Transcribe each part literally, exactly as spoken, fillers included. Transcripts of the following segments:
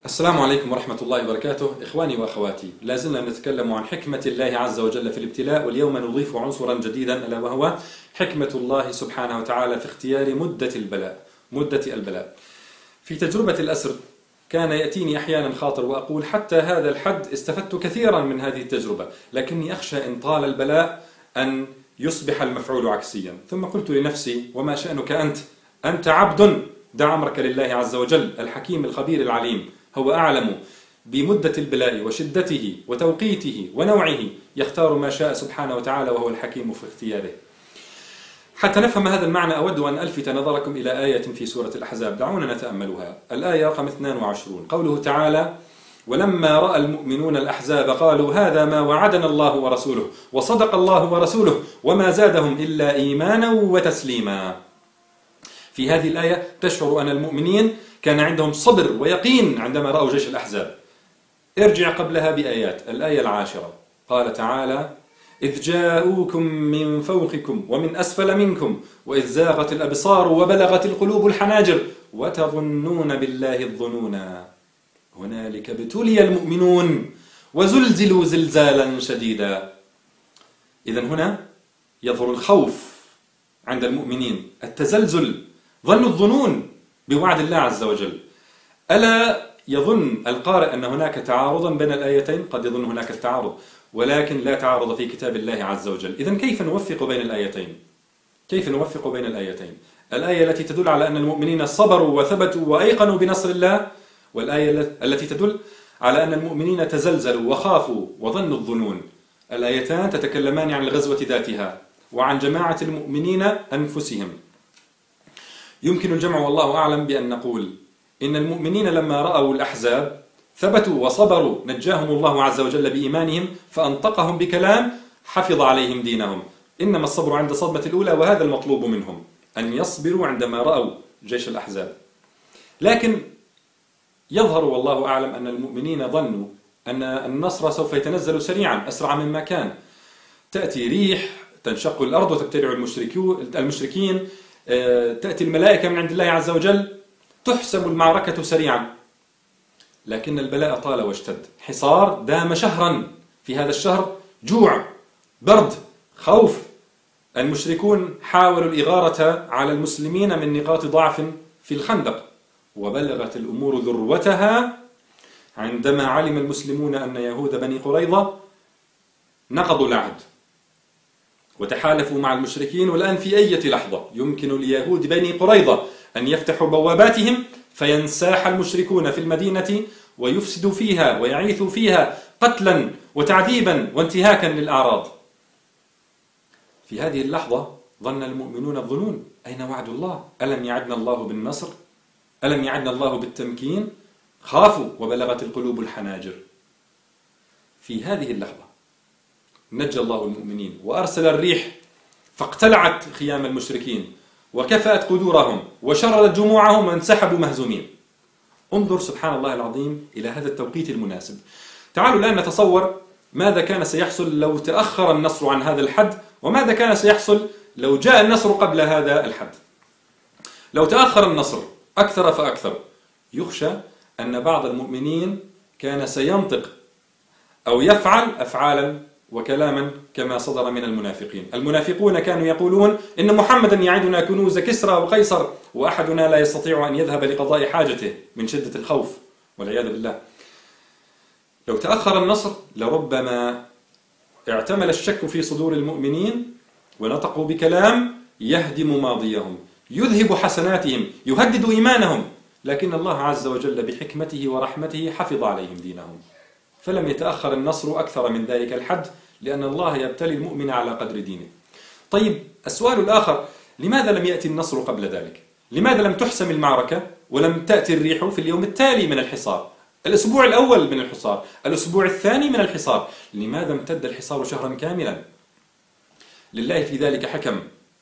السلام عليكم ورحمة الله وبركاته. إخواني وأخواتي، لا زلنا نتكلم عن حكمة الله عز وجل في الابتلاء، واليوم نضيف عنصرا جديدا ألا وهو حكمة الله سبحانه وتعالى في اختيار مدة البلاء. مدة البلاء في تجربة الأسر كان يأتيني أحيانا خاطر وأقول حتى هذا الحد استفدت كثيرا من هذه التجربة، لكني أخشى إن طال البلاء أن يصبح المفعول عكسيا. ثم قلت لنفسي: وما شأنك أنت؟ أنت عبد، دع أمرك لله عز وجل الحكيم الخبير العليم، هو أعلم بمدة البلاء وشدته وتوقيته ونوعه، يختار ما شاء سبحانه وتعالى وهو الحكيم في اختياره. حتى نفهم هذا المعنى أود أن ألفت نظركم إلى آية في سورة الأحزاب، دعونا نتأملها. الآية رقم اثنين وعشرين، قوله تعالى: ولما رأى المؤمنون الأحزاب قالوا هذا ما وعدنا الله ورسوله وصدق الله ورسوله وما زادهم إلا إيمانا وتسليما. في هذه الآية تشعر أن المؤمنين كان عندهم صبر ويقين عندما رأوا جيش الأحزاب. ارجع قبلها بآيات. الآية العاشرة قال تعالى: إذ جاءوكم من فوقكم ومن أسفل منكم وإذ زاغت الأبصار وبلغت القلوب الحناجر وتظنون بالله الظنونا هنالك ابتلي المؤمنون وزلزلوا زلزالا شديدا. إذن هنا يظهر الخوف عند المؤمنين، التزلزل، ظنوا الظنون بوعد الله عز وجل. ألا يظن القارئ أن هناك تعارضا بين الآيتين؟ قد يظن هناك التعارض، ولكن لا تعارض في كتاب الله عز وجل. إذن كيف نوفق بين الآيتين؟ كيف نوفق بين الآيتين؟ الآية التي تدل على أن المؤمنين صبروا وثبتوا وأيقنوا بنصر الله، والآية التي تدل على أن المؤمنين تزلزلوا وخافوا وظنوا الظنون. الآيتان تتكلمان عن الغزوة ذاتها وعن جماعة المؤمنين أنفسهم. يمكن الجمع والله أعلم بأن نقول إن المؤمنين لما رأوا الأحزاب ثبتوا وصبروا، نجاهم الله عز وجل بإيمانهم فأنطقهم بكلام حفظ عليهم دينهم. إنما الصبر عند الصدمة الأولى، وهذا المطلوب منهم، أن يصبروا عندما رأوا جيش الأحزاب. لكن يظهر والله أعلم أن المؤمنين ظنوا أن النصر سوف يتنزل سريعا أسرع مما كان. تأتي ريح تنشق الأرض وتبتلع المشركين، تأتي الملائكة من عند الله عز وجل، تحسم المعركة سريعا. لكن البلاء طال واشتد، حصار دام شهرا. في هذا الشهر جوع، برد، خوف. المشركون حاولوا الإغارة على المسلمين من نقاط ضعف في الخندق، وبلغت الأمور ذروتها عندما علم المسلمون أن يهود بني قريظة نقضوا العهد وتحالفوا مع المشركين. والآن في أي لحظة يمكن ليهود بني قريظة أن يفتحوا بواباتهم فينساح المشركون في المدينة ويفسدوا فيها ويعيثوا فيها قتلا وتعذيبا وانتهاكا للأعراض. في هذه اللحظة ظن المؤمنون الظنون: أين وعد الله؟ ألم يعدنا الله بالنصر؟ ألم يعدنا الله بالتمكين؟ خافوا وبلغت القلوب الحناجر. في هذه اللحظة نجى الله المؤمنين وأرسل الريح فاقتلعت خيام المشركين وكفأت قدورهم وشردت جموعهم وانسحبوا مهزومين. انظر سبحان الله العظيم إلى هذا التوقيت المناسب. تعالوا الآن نتصور ماذا كان سيحصل لو تأخر النصر عن هذا الحد، وماذا كان سيحصل لو جاء النصر قبل هذا الحد. لو تأخر النصر أكثر فأكثر، يخشى أن بعض المؤمنين كان سينطق أو يفعل أفعالا وكلاما كما صدر من المنافقين. المنافقون كانوا يقولون إن محمدا يعدنا كنوز كسرى وقيصر وأحدنا لا يستطيع أن يذهب لقضاء حاجته من شدة الخوف والعياذ بالله. لو تأخر النصر لربما اعتمل الشك في صدور المؤمنين ونطقوا بكلام يهدم ماضيهم، يذهب حسناتهم، يهدد إيمانهم. لكن الله عز وجل بحكمته ورحمته حفظ عليهم دينهم، فلم يتأخر النصر أكثر من ذلك الحد، لأن الله يبتلي المؤمن على قدر دينه. طيب، السؤال الآخر: لماذا لم يأتي النصر قبل ذلك؟ لماذا لم تحسم المعركة ولم تأتي الريح في اليوم التالي من الحصار؟ الأسبوع الأول من الحصار، الأسبوع الثاني من الحصار. لماذا امتد الحصار شهرا كاملا؟ لله في ذلك حكم،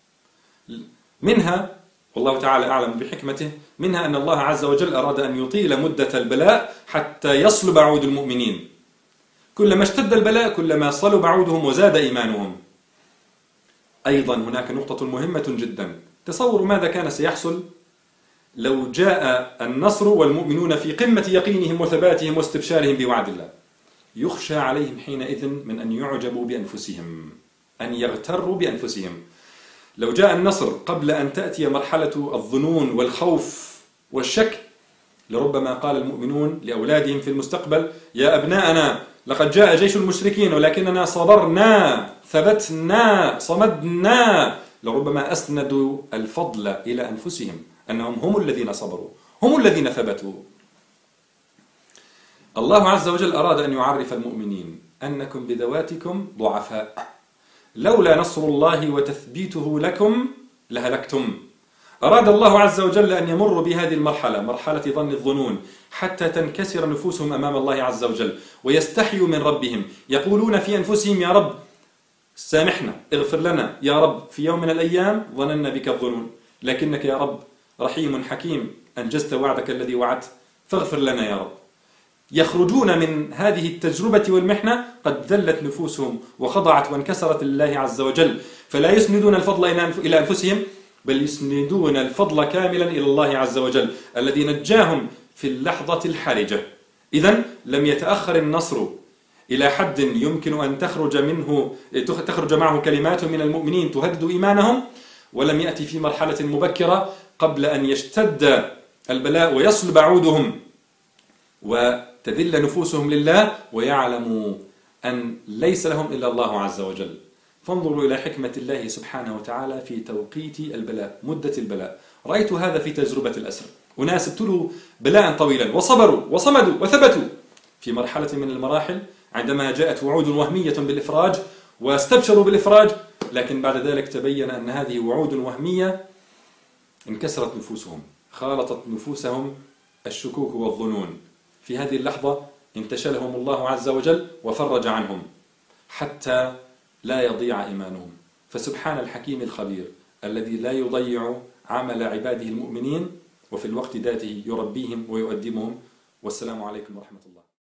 منها والله تعالى أعلم بحكمته، منها أن الله عز وجل أراد أن يطيل مدة البلاء حتى يصلب عود المؤمنين. كلما اشتد البلاء كلما صلب عودهم وزاد إيمانهم. أيضا هناك نقطة مهمة جدا. تصوروا ماذا كان سيحصل لو جاء النصر والمؤمنون في قمة يقينهم وثباتهم واستبشارهم بوعد الله، يخشى عليهم حينئذ من أن يعجبوا بأنفسهم، أن يغتروا بأنفسهم. لو جاء النصر قبل أن تأتي مرحلة الظنون والخوف والشك، لربما قال المؤمنون لأولادهم في المستقبل: يا أبناءنا لقد جاء جيش المشركين ولكننا صبرنا ثبتنا صمدنا. لربما أسندوا الفضل إلى أنفسهم، أنهم هم الذين صبروا، هم الذين ثبتوا. الله عز وجل أراد أن يعرف المؤمنين أنكم بذواتكم ضعفاء، لولا نصر الله وتثبيته لكم لهلكتم. أراد الله عز وجل أن يمر بهذه المرحلة، مرحلة ظن الظنون، حتى تنكسر نفوسهم أمام الله عز وجل ويستحيوا من ربهم، يقولون في أنفسهم: يا رب سامحنا، اغفر لنا، يا رب في يوم من الأيام ظننا بك الظنون، لكنك يا رب رحيم حكيم، أنجزت وعدك الذي وعدت، فاغفر لنا يا رب. يخرجون من هذه التجربة والمحنة قد ذلت نفوسهم وخضعت وانكسرت لله عز وجل، فلا يسندون الفضل إلى أنفسهم، بل يسندون الفضل كاملا إلى الله عز وجل الذي نجاهم في اللحظة الحرجة. إذن لم يتأخر النصر إلى حد يمكن أن تخرج منه تخرج معه كلمات من المؤمنين تهدد إيمانهم، ولم يأتي في مرحلة مبكرة قبل أن يشتد البلاء ويصلب عودهم وتذل نفوسهم لله ويعلموا أن ليس لهم إلا الله عز وجل. فانظروا إلى حكمة الله سبحانه وتعالى في توقيت البلاء، مدة البلاء. رأيت هذا في تجربة الأسر، أناس ابتلوا بلاء طويلا وصبروا وصمدوا وثبتوا. في مرحلة من المراحل عندما جاءت وعود وهمية بالإفراج واستبشروا بالإفراج، لكن بعد ذلك تبين أن هذه وعود وهمية، انكسرت نفوسهم، خالطت نفوسهم الشكوك والظنون. في هذه اللحظة انتشلهم الله عز وجل وفرج عنهم حتى لا يضيع إيمانهم. فسبحان الحكيم الخبير الذي لا يضيع عمل عباده المؤمنين، وفي الوقت ذاته يربيهم ويؤدبهم. والسلام عليكم ورحمة الله.